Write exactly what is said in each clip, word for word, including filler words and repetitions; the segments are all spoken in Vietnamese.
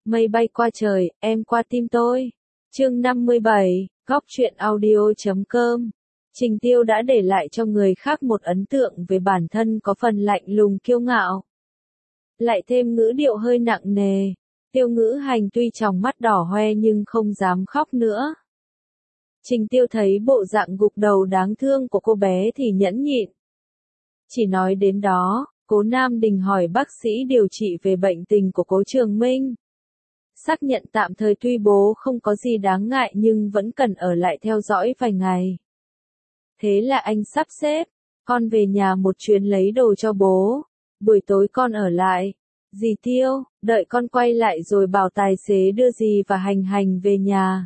Mây bay qua trời, em qua tim tôi. Chương năm mươi bảy, góc truyện audio chấm com. Trình Tiêu đã để lại cho người khác một ấn tượng về bản thân có phần lạnh lùng kiêu ngạo. Lại thêm ngữ điệu hơi nặng nề, Tiêu Ngữ Hành tuy tròng mắt đỏ hoe nhưng không dám khóc nữa. Trình Tiêu thấy bộ dạng gục đầu đáng thương của cô bé thì nhẫn nhịn. Chỉ nói đến đó, Cố Nam Đình hỏi bác sĩ điều trị về bệnh tình của Cố Trường Minh. Xác nhận tạm thời tuy bố không có gì đáng ngại nhưng vẫn cần ở lại theo dõi vài ngày. Thế là anh sắp xếp, con về nhà một chuyến lấy đồ cho bố, buổi tối con ở lại. Dì Tiêu, đợi con quay lại rồi bảo tài xế đưa dì và Hành Hành về nhà.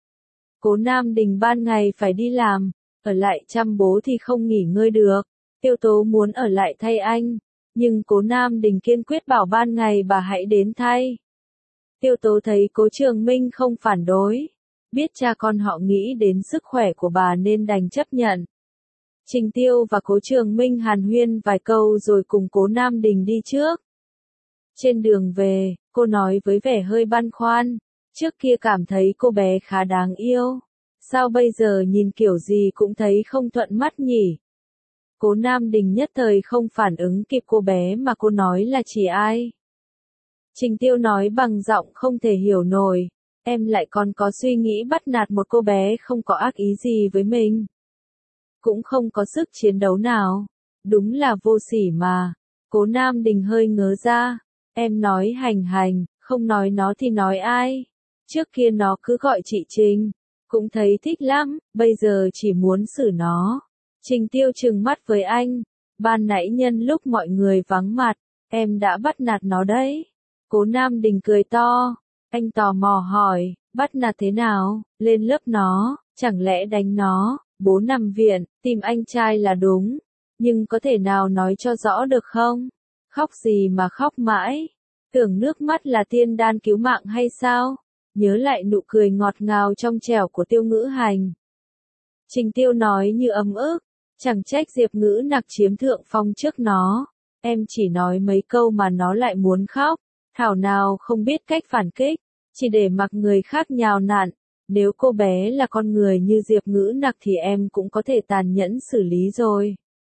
Cố Nam Đình ban ngày phải đi làm, ở lại chăm bố thì không nghỉ ngơi được. Tiêu Tố muốn ở lại thay anh, nhưng Cố Nam Đình kiên quyết bảo ban ngày bà hãy đến thay. Tiêu Tố thấy Cố Trường Minh không phản đối, biết cha con họ nghĩ đến sức khỏe của bà nên đành chấp nhận. Trình Tiêu và Cố Trường Minh hàn huyên vài câu rồi cùng Cố Nam Đình đi trước. Trên đường về, cô nói với vẻ hơi băn khoăn, trước kia cảm thấy cô bé khá đáng yêu, sao bây giờ nhìn kiểu gì cũng thấy không thuận mắt nhỉ? Cố Nam Đình nhất thời không phản ứng kịp cô bé mà cô nói là chỉ ai. Trình Tiêu nói bằng giọng không thể hiểu nổi, em lại còn có suy nghĩ bắt nạt một cô bé không có ác ý gì với mình. Cũng không có sức chiến đấu nào, đúng là vô sỉ mà. Cố Nam Đình hơi ngớ ra, em nói Hành Hành, không nói nó thì nói ai? Trước kia nó cứ gọi chị Trình, cũng thấy thích lắm, bây giờ chỉ muốn xử nó. Trình Tiêu trừng mắt với anh, ban nãy nhân lúc mọi người vắng mặt, em đã bắt nạt nó đấy. Cố Nam Đình cười to, anh tò mò hỏi, bắt nạt thế nào, lên lớp nó, chẳng lẽ đánh nó, bố nằm viện, tìm anh trai là đúng, nhưng có thể nào nói cho rõ được không? Khóc gì mà khóc mãi, tưởng nước mắt là tiên đan cứu mạng hay sao? Nhớ lại nụ cười ngọt ngào trong trẻo của Tiêu Ngữ Hành. Trình Tiêu nói như ấm ức, chẳng trách Diệp Ngữ Nặc chiếm thượng phong trước nó, em chỉ nói mấy câu mà nó lại muốn khóc, thảo nào không biết cách phản kích, chỉ để mặc người khác nhào nặn. Nếu cô bé là con người như Diệp Ngữ Nặc thì em cũng có thể tàn nhẫn xử lý rồi.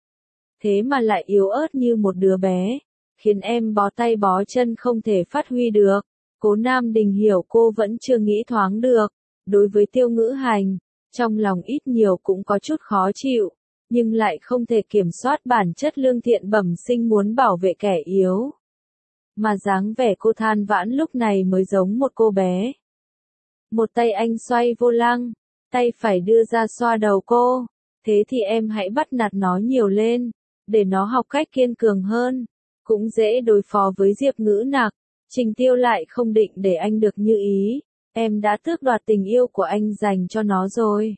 Thế mà lại yếu ớt như một đứa bé, khiến em bó tay bó chân không thể phát huy được. Cố Nam Đình hiểu cô vẫn chưa nghĩ thoáng được. Đối với Tiêu Ngữ Hành, trong lòng ít nhiều cũng có chút khó chịu, nhưng lại không thể kiểm soát bản chất lương thiện bẩm sinh muốn bảo vệ kẻ yếu. Mà dáng vẻ cô than vãn lúc này mới giống một cô bé. Một tay anh xoay vô lăng, tay phải đưa ra xoa đầu cô. Thế thì em hãy bắt nạt nó nhiều lên, để nó học cách kiên cường hơn, cũng dễ đối phó với Diệp Ngữ Nặc. Trình Tiêu lại không định để anh được như ý, em đã tước đoạt tình yêu của anh dành cho nó rồi.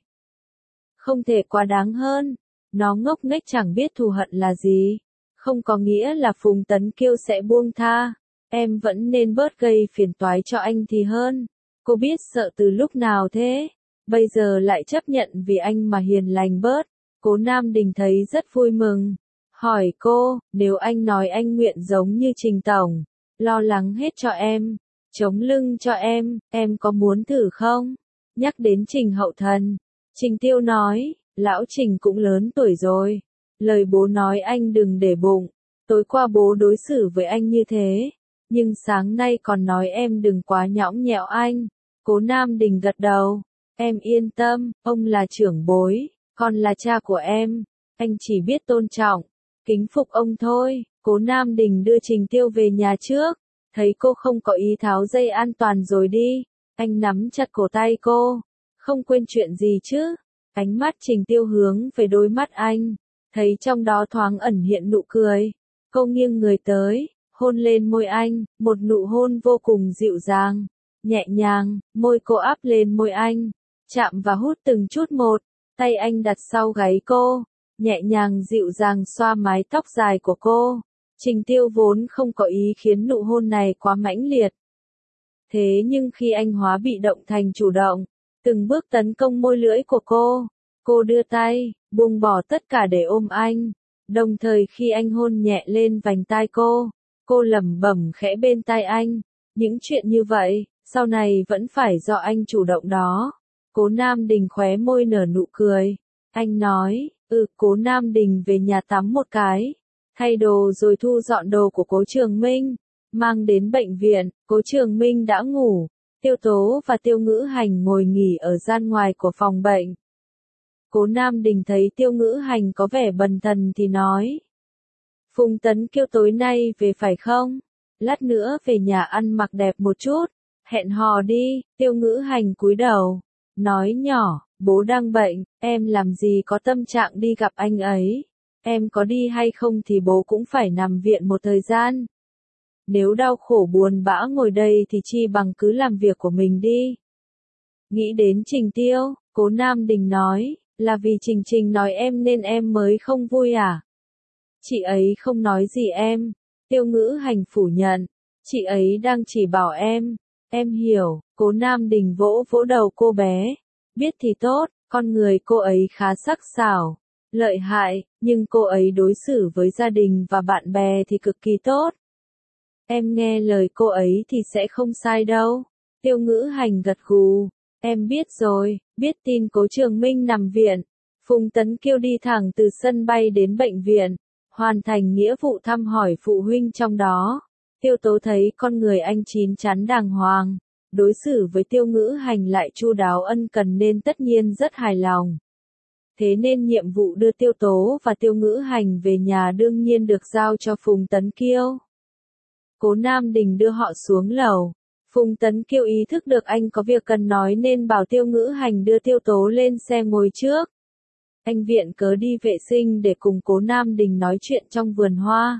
Không thể quá đáng hơn, nó ngốc nghếch chẳng biết thù hận là gì, không có nghĩa là Phùng Tấn Kiêu sẽ buông tha, em vẫn nên bớt gây phiền toái cho anh thì hơn. Cô biết sợ từ lúc nào thế, bây giờ lại chấp nhận vì anh mà hiền lành bớt. Cố Nam Đình thấy rất vui mừng, hỏi cô, nếu anh nói anh nguyện giống như Trình Tổng, lo lắng hết cho em, chống lưng cho em, em có muốn thử không? Nhắc đến Trình Hậu Thần, Trình Tiêu nói, lão Trình cũng lớn tuổi rồi, lời bố nói anh đừng để bụng, tối qua bố đối xử với anh như thế, nhưng sáng nay còn nói em đừng quá nhõng nhẽo anh. Cố Nam Đình gật đầu, em yên tâm, ông là trưởng bối, con là cha của em, anh chỉ biết tôn trọng, kính phục ông thôi. Cố Nam Đình đưa Trình Tiêu về nhà trước, thấy cô không có ý tháo dây an toàn rồi đi, anh nắm chặt cổ tay cô, không quên chuyện gì chứ? Ánh mắt Trình Tiêu hướng về đôi mắt anh, thấy trong đó thoáng ẩn hiện nụ cười, cô nghiêng người tới, hôn lên môi anh, một nụ hôn vô cùng dịu dàng, nhẹ nhàng, môi cô áp lên môi anh, chạm và hút từng chút một, tay anh đặt sau gáy cô, nhẹ nhàng dịu dàng xoa mái tóc dài của cô. Trình Tiêu vốn không có ý khiến nụ hôn này quá mãnh liệt. Thế nhưng khi anh hóa bị động thành chủ động, từng bước tấn công môi lưỡi của cô, cô đưa tay, buông bỏ tất cả để ôm anh, đồng thời khi anh hôn nhẹ lên vành tai cô, cô lẩm bẩm khẽ bên tai anh, Những chuyện như vậy, sau này vẫn phải do anh chủ động đó. Cố Nam Đình khóe môi nở nụ cười. Anh nói, ừ, Cố Nam Đình về nhà tắm một cái, thay đồ rồi thu dọn đồ của Cố Trường Minh, mang đến bệnh viện. Cố Trường Minh đã ngủ, Tiêu Tố và Tiêu Ngữ Hành ngồi nghỉ ở gian ngoài của phòng bệnh. Cố Nam Đình thấy Tiêu Ngữ Hành có vẻ bần thần thì nói. Phùng Tấn Kiêu tối nay về phải không? Lát nữa về nhà ăn mặc đẹp một chút, hẹn hò đi. Tiêu Ngữ Hành cúi đầu, nói nhỏ, bố đang bệnh, em làm gì có tâm trạng đi gặp anh ấy. Em có đi hay không thì bố cũng phải nằm viện một thời gian. Nếu đau khổ buồn bã ngồi đây thì chi bằng cứ làm việc của mình đi. Nghĩ đến Trình Tiêu, Cố Nam Đình nói, là vì Trình Trình nói em nên em mới không vui à? Chị ấy không nói gì em. Tiêu Ngữ Hành phủ nhận, chị ấy đang chỉ bảo em. Em hiểu. Cố Nam Đình vỗ vỗ đầu cô bé. Biết thì tốt, con người cô ấy khá sắc sảo, lợi hại, nhưng cô ấy đối xử với gia đình và bạn bè thì cực kỳ tốt. Em nghe lời cô ấy thì sẽ không sai đâu. Tiêu Ngữ Hành gật gù. Em biết rồi. Biết tin Cố Trường Minh nằm viện, Phùng Tấn Kiêu đi thẳng từ sân bay đến bệnh viện, hoàn thành nghĩa vụ thăm hỏi phụ huynh trong đó. Tiêu Tố thấy con người anh chín chắn đàng hoàng, đối xử với Tiêu Ngữ Hành lại chu đáo ân cần nên tất nhiên rất hài lòng. Thế nên nhiệm vụ đưa Tiêu Tố và Tiêu Ngữ Hành về nhà đương nhiên được giao cho Phùng Tấn Kiêu. Cố Nam Đình đưa họ xuống lầu. Phùng Tấn Kiêu ý thức được anh có việc cần nói nên bảo Tiêu Ngữ Hành đưa Tiêu Tố lên xe ngồi trước. Anh viện cớ đi vệ sinh để cùng Cố Nam Đình nói chuyện trong vườn hoa.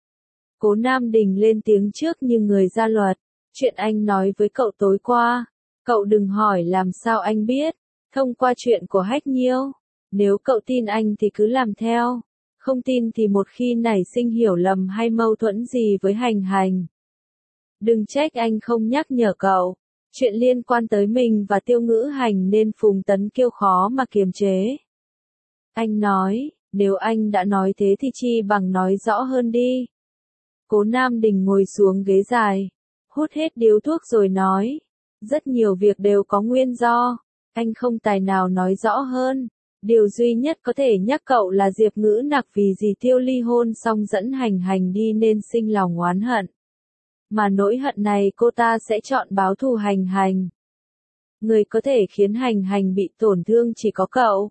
Cố Nam Đình lên tiếng trước như người ra luật. Chuyện anh nói với cậu tối qua, cậu đừng hỏi làm sao anh biết, thông qua chuyện của Hách Nhiêu. Nếu cậu tin anh thì cứ làm theo, không tin thì một khi nảy sinh hiểu lầm hay mâu thuẫn gì với Hành Hành, đừng trách anh không nhắc nhở cậu. Chuyện liên quan tới mình và Tiêu Ngữ Hành nên Phùng Tấn Kiêu khó mà kiềm chế. Anh nói, nếu anh đã nói thế thì chi bằng nói rõ hơn đi. Cố Nam Đình ngồi xuống ghế dài, hút hết điếu thuốc rồi nói, rất nhiều việc đều có nguyên do, anh không tài nào nói rõ hơn. Điều duy nhất có thể nhắc cậu là Diệp Ngữ Nặc vì dì Tiêu ly hôn xong dẫn Hành Hành đi nên sinh lòng oán hận. Mà nỗi hận này cô ta sẽ chọn báo thù Hành Hành. Người có thể khiến Hành Hành bị tổn thương chỉ có cậu.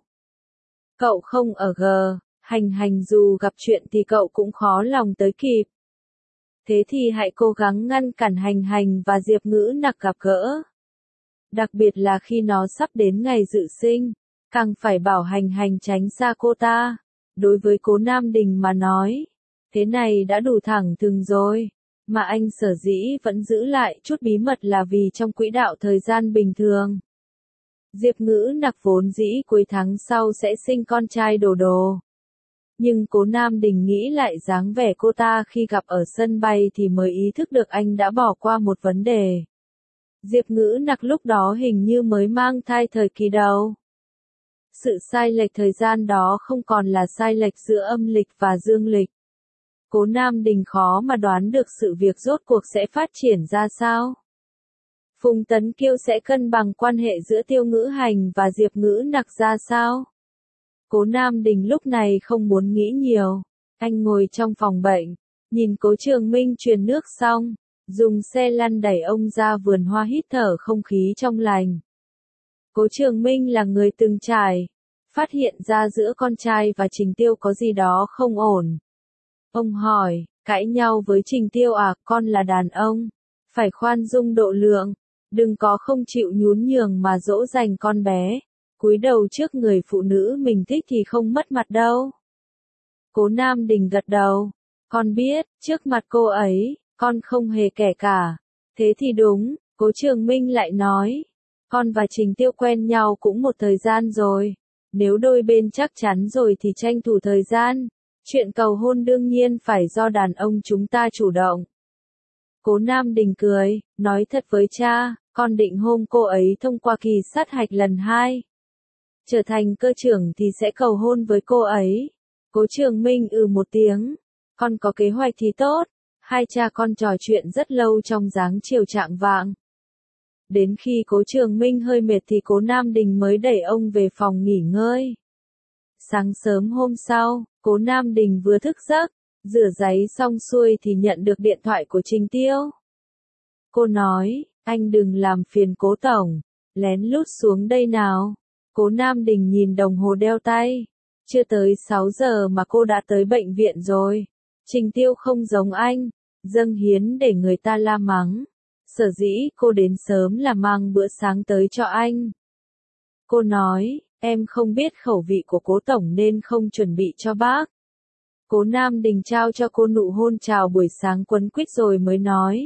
Cậu không ở G, Hành Hành dù gặp chuyện thì cậu cũng khó lòng tới kịp. Thế thì hãy cố gắng ngăn cản Hành Hành và Diệp Ngữ Nặc gặp gỡ. Đặc biệt là khi nó sắp đến ngày dự sinh, càng phải bảo Hành Hành tránh xa cô ta. Đối với Cố Nam Đình mà nói, thế này đã đủ thẳng thừng rồi. Mà anh sở dĩ vẫn giữ lại chút bí mật là vì trong quỹ đạo thời gian bình thường, Diệp Ngữ Nặc vốn dĩ cuối tháng sau sẽ sinh con trai Đồ Đồ. Nhưng Cố Nam Đình nghĩ lại dáng vẻ cô ta khi gặp ở sân bay thì mới ý thức được anh đã bỏ qua một vấn đề. Diệp Ngữ Nặc lúc đó hình như mới mang thai thời kỳ đầu. Sự sai lệch thời gian đó không còn là sai lệch giữa âm lịch và dương lịch. Cố Nam Đình khó mà đoán được sự việc rốt cuộc sẽ phát triển ra sao. Phùng Tấn Kiêu sẽ cân bằng quan hệ giữa Tiêu Ngữ Hành và Diệp Ngữ Nặc ra sao? Cố Nam Đình lúc này không muốn nghĩ nhiều. Anh ngồi trong phòng bệnh, nhìn Cố Trường Minh truyền nước xong, dùng xe lăn đẩy ông ra vườn hoa hít thở không khí trong lành. Cố Trường Minh là người từng trải, phát hiện ra giữa con trai và Trình Tiêu có gì đó không ổn. Ông hỏi, cãi nhau với Trình Tiêu à, con là đàn ông, phải khoan dung độ lượng, đừng có không chịu nhún nhường mà dỗ dành con bé, cúi đầu trước người phụ nữ mình thích thì không mất mặt đâu. Cố Nam Đình gật đầu, con biết, trước mặt cô ấy, con không hề kẻ cả. Thế thì đúng, Cố Trường Minh lại nói, con và Trình Tiêu quen nhau cũng một thời gian rồi, nếu đôi bên chắc chắn rồi thì tranh thủ thời gian. Chuyện cầu hôn đương nhiên phải do đàn ông chúng ta chủ động. Cố Nam Đình cười, nói thật với cha, con định hôm cô ấy thông qua kỳ sát hạch lần hai. Trở thành cơ trưởng thì sẽ cầu hôn với cô ấy. Cố Trường Minh ừ một tiếng, con có kế hoạch thì tốt, Hai cha con trò chuyện rất lâu trong dáng chiều chạng vạng. Đến khi Cố Trường Minh hơi mệt thì Cố Nam Đình mới đẩy ông về phòng nghỉ ngơi. Sáng sớm hôm sau, Cố Nam Đình vừa thức giấc, rửa ráy xong xuôi thì nhận được điện thoại của Trình Tiêu. Cô nói, anh đừng làm phiền Cố Tổng, lén lút xuống đây nào. Cố Nam Đình nhìn đồng hồ đeo tay, chưa tới sáu giờ mà cô đã tới bệnh viện rồi. Trình Tiêu không giống anh, dâng hiến để người ta la mắng. Sở dĩ cô đến sớm là mang bữa sáng tới cho anh. Cô nói, em không biết khẩu vị của Cố Tổng nên không chuẩn bị cho bác. Cố Nam Đình trao cho cô nụ hôn chào buổi sáng quấn quýt rồi mới nói.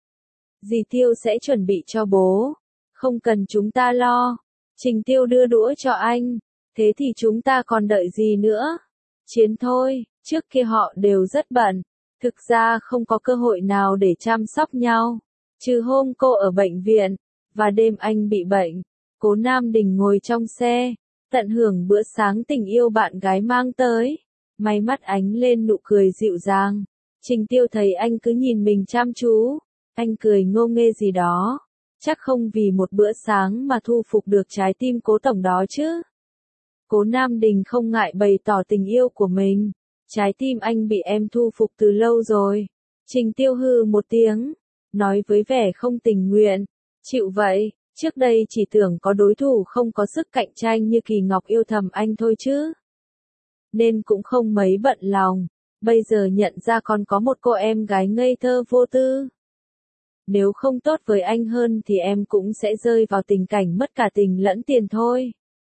Dì Tiêu sẽ chuẩn bị cho bố, không cần chúng ta lo. Trình Tiêu đưa đũa cho anh, thế thì chúng ta còn đợi gì nữa? Chiến thôi, trước kia họ đều rất bận, thực ra không có cơ hội nào để chăm sóc nhau. Trừ hôm cô ở bệnh viện, và đêm anh bị bệnh, Cố Nam Đình ngồi trong xe, tận hưởng bữa sáng tình yêu bạn gái mang tới. May mắt ánh lên nụ cười dịu dàng. Trình Tiêu thấy anh cứ nhìn mình chăm chú, anh cười ngô nghê gì đó. Chắc không vì một bữa sáng mà thu phục được trái tim Cố Tổng đó chứ. Cố Nam Đình không ngại bày tỏ tình yêu của mình. Trái tim anh bị em thu phục từ lâu rồi. Trình Tiêu hừ một tiếng, nói với vẻ không tình nguyện. Chịu vậy, trước đây chỉ tưởng có đối thủ không có sức cạnh tranh như Kỳ Ngọc yêu thầm anh thôi chứ. Nên cũng không mấy bận lòng. Bây giờ nhận ra còn có một cô em gái ngây thơ vô tư. Nếu không tốt với anh hơn thì em cũng sẽ rơi vào tình cảnh mất cả tình lẫn tiền thôi.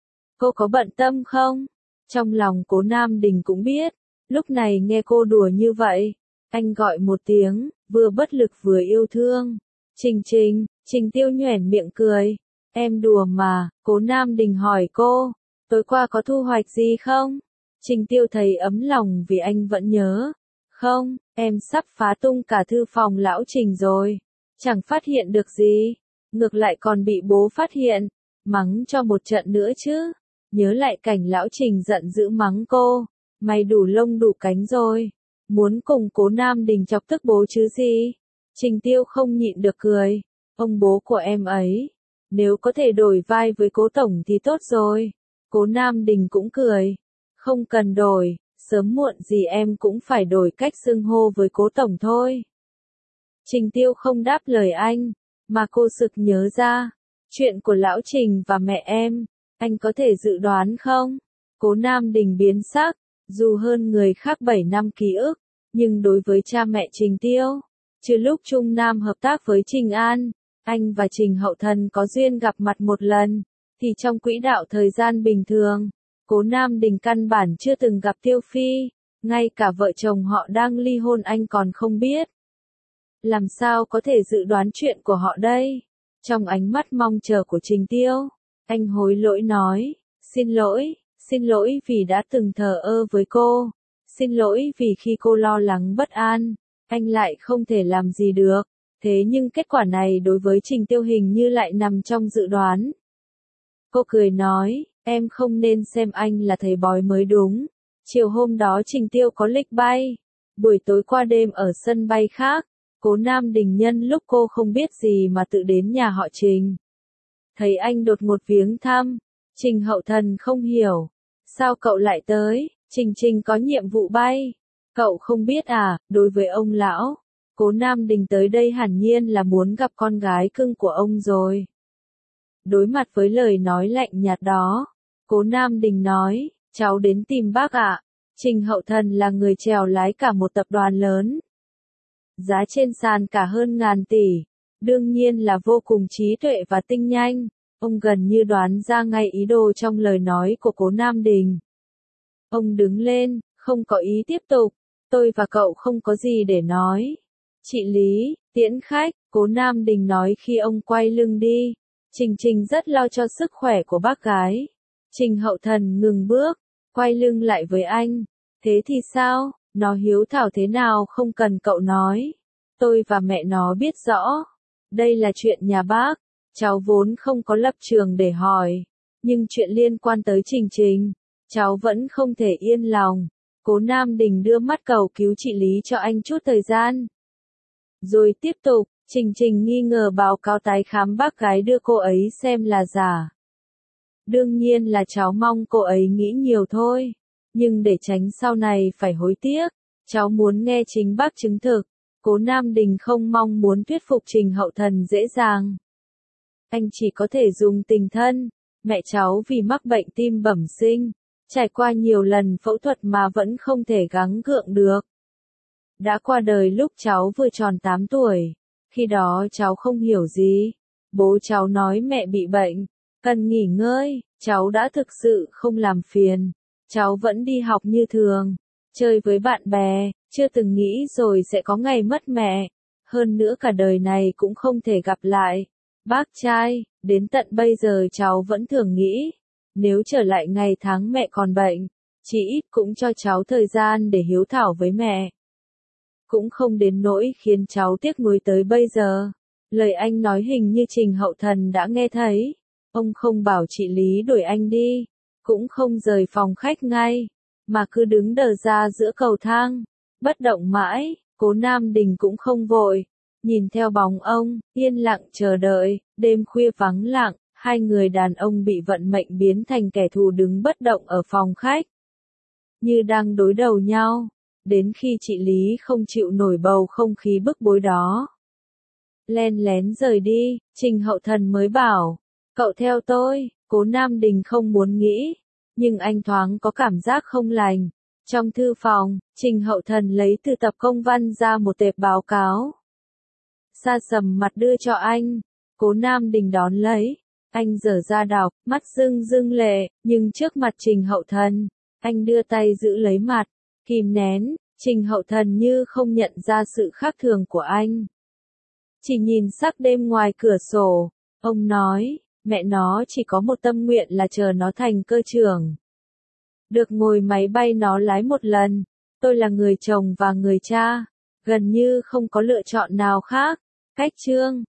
Cô có bận tâm không? Trong lòng Cố Nam Đình cũng biết. Lúc này nghe cô đùa như vậy, anh gọi một tiếng, vừa bất lực vừa yêu thương. Trình Trình, Trình Tiêu nhoẻn miệng cười. Em đùa mà. Cố Nam Đình hỏi cô, tối qua có thu hoạch gì không? Trình Tiêu thấy ấm lòng vì anh vẫn nhớ. Không, em sắp phá tung cả thư phòng lão Trình rồi. Chẳng phát hiện được gì. Ngược lại còn bị bố phát hiện. Mắng cho một trận nữa chứ. Nhớ lại cảnh lão Trình giận dữ mắng cô. Mày đủ lông đủ cánh rồi. Muốn cùng Cố Nam Đình chọc tức bố chứ gì. Trình Tiêu không nhịn được cười. Ông bố của em ấy. Nếu có thể đổi vai với Cố Tổng thì tốt rồi. Cố Nam Đình cũng cười. Không cần đổi, sớm muộn gì em cũng phải đổi cách xưng hô với Cố Tổng thôi. Trình Tiêu không đáp lời anh, mà cô sực nhớ ra. Chuyện của lão Trình và mẹ em, anh có thể dự đoán không? Cố Nam Đình biến sắc, dù hơn người khác bảy năm ký ức, nhưng đối với cha mẹ Trình Tiêu, trừ lúc Trung Nam hợp tác với Trình An, anh và Trình Hậu Thần có duyên gặp mặt một lần, thì trong quỹ đạo thời gian bình thường, Cố Nam Đình căn bản chưa từng gặp Tiêu Phi, ngay cả vợ chồng họ đang ly hôn anh còn không biết. Làm sao có thể dự đoán chuyện của họ đây? Trong ánh mắt mong chờ của Trình Tiêu, anh hối lỗi nói, xin lỗi, xin lỗi vì đã từng thờ ơ với cô, xin lỗi vì khi cô lo lắng bất an, anh lại không thể làm gì được, thế nhưng kết quả này đối với Trình Tiêu hình như lại nằm trong dự đoán. Cô cười nói, em không nên xem anh là thầy bói mới đúng. Chiều hôm đó Trình Tiêu có lịch bay. Buổi tối qua đêm ở sân bay khác, Cố Nam Đình nhân lúc cô không biết gì mà tự đến nhà họ Trình. Thấy anh đột ngột viếng thăm, Trình Hậu Thần không hiểu. Sao cậu lại tới? Trình Trình có nhiệm vụ bay. Cậu không biết à, đối với ông lão, Cố Nam Đình tới đây hẳn nhiên là muốn gặp con gái cưng của ông rồi. Đối mặt với lời nói lạnh nhạt đó, Cố Nam Đình nói, cháu đến tìm bác ạ. Trình Hậu Thần là người chèo lái cả một tập đoàn lớn. Giá trên sàn cả hơn ngàn tỷ. Đương nhiên là vô cùng trí tuệ và tinh nhanh. Ông gần như đoán ra ngay ý đồ trong lời nói của Cố Nam Đình. Ông đứng lên, không có ý tiếp tục. Tôi và cậu không có gì để nói. Chị Lý, tiễn khách, Cố Nam Đình nói khi ông quay lưng đi. Trình Trình rất lo cho sức khỏe của bác gái. Trình Hậu Thần ngừng bước, quay lưng lại với anh. Thế thì sao, nó hiếu thảo thế nào không cần cậu nói. Tôi và mẹ nó biết rõ. Đây là chuyện nhà bác. Cháu vốn không có lập trường để hỏi. Nhưng chuyện liên quan tới Trình Trình, cháu vẫn không thể yên lòng. Cố Nam Đình đưa mắt cầu cứu chị Lý cho anh chút thời gian. Rồi tiếp tục, Trình Trình nghi ngờ báo cáo tái khám bác gái đưa cô ấy xem là giả. Đương nhiên là cháu mong cô ấy nghĩ nhiều thôi. Nhưng để tránh sau này phải hối tiếc, cháu muốn nghe chính bác chứng thực. Cố Nam Đình không mong muốn thuyết phục Trình Hậu Thần dễ dàng. Anh chỉ có thể dùng tình thân. Mẹ cháu vì mắc bệnh tim bẩm sinh, trải qua nhiều lần phẫu thuật mà vẫn không thể gắng gượng được. Đã qua đời lúc cháu vừa tròn tám tuổi. Khi đó cháu không hiểu gì. Bố cháu nói mẹ bị bệnh, cần nghỉ ngơi. Cháu đã thực sự không làm phiền. Cháu vẫn đi học như thường, chơi với bạn bè, chưa từng nghĩ rồi sẽ có ngày mất mẹ. Hơn nữa cả đời này cũng không thể gặp lại. Bác trai, đến tận bây giờ cháu vẫn thường nghĩ, nếu trở lại ngày tháng mẹ còn bệnh, chỉ ít cũng cho cháu thời gian để hiếu thảo với mẹ. Cũng không đến nỗi khiến cháu tiếc nuối tới bây giờ. Lời anh nói hình như Trình Hậu Thần đã nghe thấy. Ông không bảo chị Lý đuổi anh đi, cũng không rời phòng khách ngay, mà cứ đứng đờ ra giữa cầu thang, bất động mãi. Cố Nam Đình cũng không vội, nhìn theo bóng ông, yên lặng chờ đợi. Đêm khuya vắng lặng, hai người đàn ông bị vận mệnh biến thành kẻ thù đứng bất động ở phòng khách, như đang đối đầu nhau, đến khi chị Lý không chịu nổi bầu không khí bức bối đó, len lén rời đi. Trình Hậu Thần mới bảo, cậu theo tôi. Cố Nam Đình không muốn nghĩ, nhưng anh thoáng có cảm giác không lành. Trong thư phòng, Trình Hậu Thần lấy từ tập công văn ra một tệp báo cáo. Sa sầm mặt đưa cho anh. Cố Nam Đình đón lấy. Anh dở ra đọc, mắt rưng rưng lệ, nhưng trước mặt Trình Hậu Thần, anh đưa tay giữ lấy mặt, kìm nén. Trình Hậu Thần như không nhận ra sự khác thường của anh. Chỉ nhìn sắc đêm ngoài cửa sổ, ông nói, mẹ nó chỉ có một tâm nguyện là chờ nó thành cơ trưởng. Được ngồi máy bay nó lái một lần. Tôi là người chồng và người cha, gần như không có lựa chọn nào khác. Cách chương